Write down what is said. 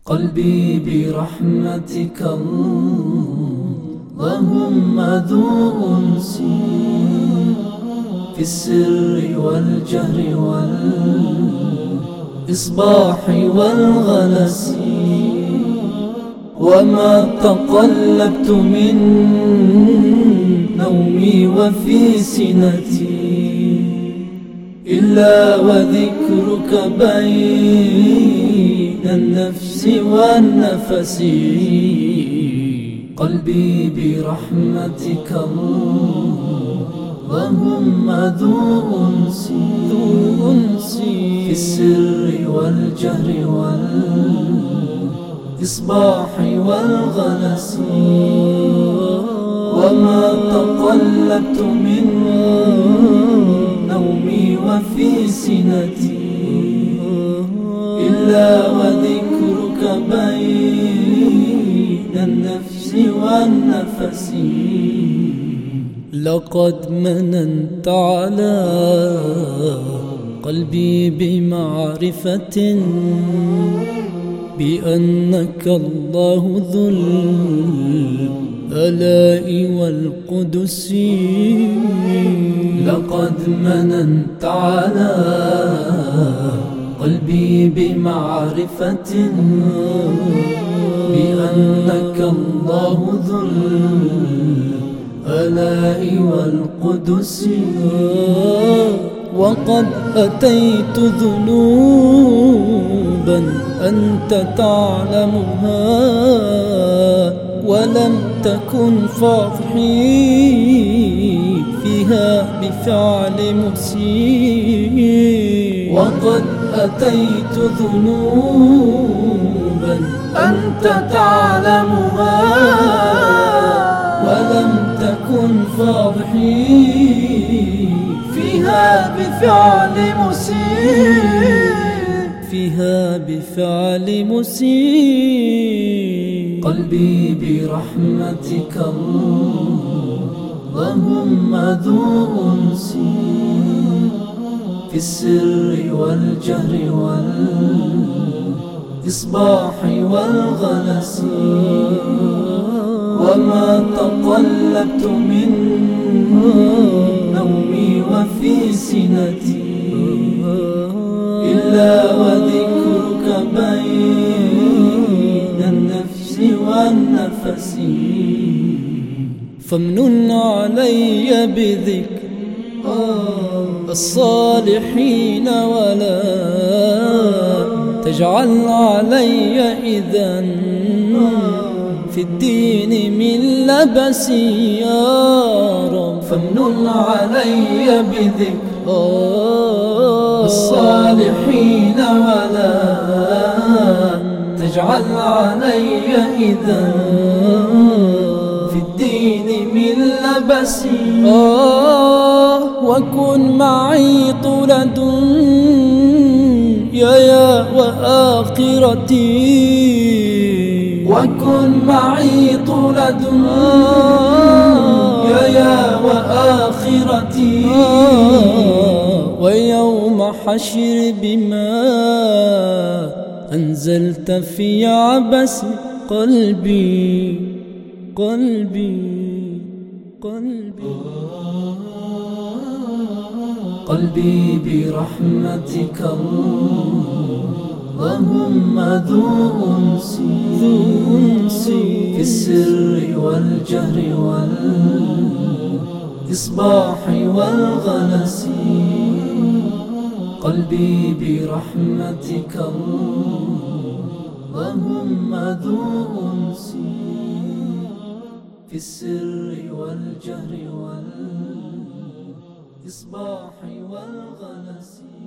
قلبي برحمتك اللهم ذو أنس في السر والجهر والإصباح والغلس، وما تقلبت من نومي وفي سنتي إلا وذكرك بين النفس والنفس. قلبي برحمتك اللهم ذو أنس في السر والجهر والإصباح والغلس، وما تقلبت من نومي وفي سنتي إلا وذكرك بين النفس والنفس. لقد مننت على قلبي بمعرفة بأنك الله ذو الآلاء والقدس. لقد مننت على قلبي بمعرفة بأنك الله ذو الآلاء والقدس، وقد أتيت ذنوبا أنت تعلمها ولم تكن فاضحي فيها بفعل مسيء. وقد أتيت ذنوبا أنت تعلمها ولم تكن فاضحي فيها بفعل مسيء. قلبي برحمتك اللهم ذو أنس في السر والجهر والإصباح والغلس، وما تقلبت من نومي وفي سنتي إلا وذكرك بين النفس والنفس. فامنن علي بذكر الصالحين ولا تجعل علي إذن في الدين من لبسي يا رب. فامنن علي بذكر الصالحين ولا تجعل علي إذن في الدين من لبسي. وكن معي طول دنياي وآخرتي، وكن معي طول دنياي وآخرتي، ويوم حشر بما أنزلت في عبس قلبي قلبي قلبي. قلبي برحمتك اللهم ذو أنس في السر والجهر والإصباح والغلس. قلبي برحمتك اللهم ذو أنس في السر والجهر والإصباح والغلس.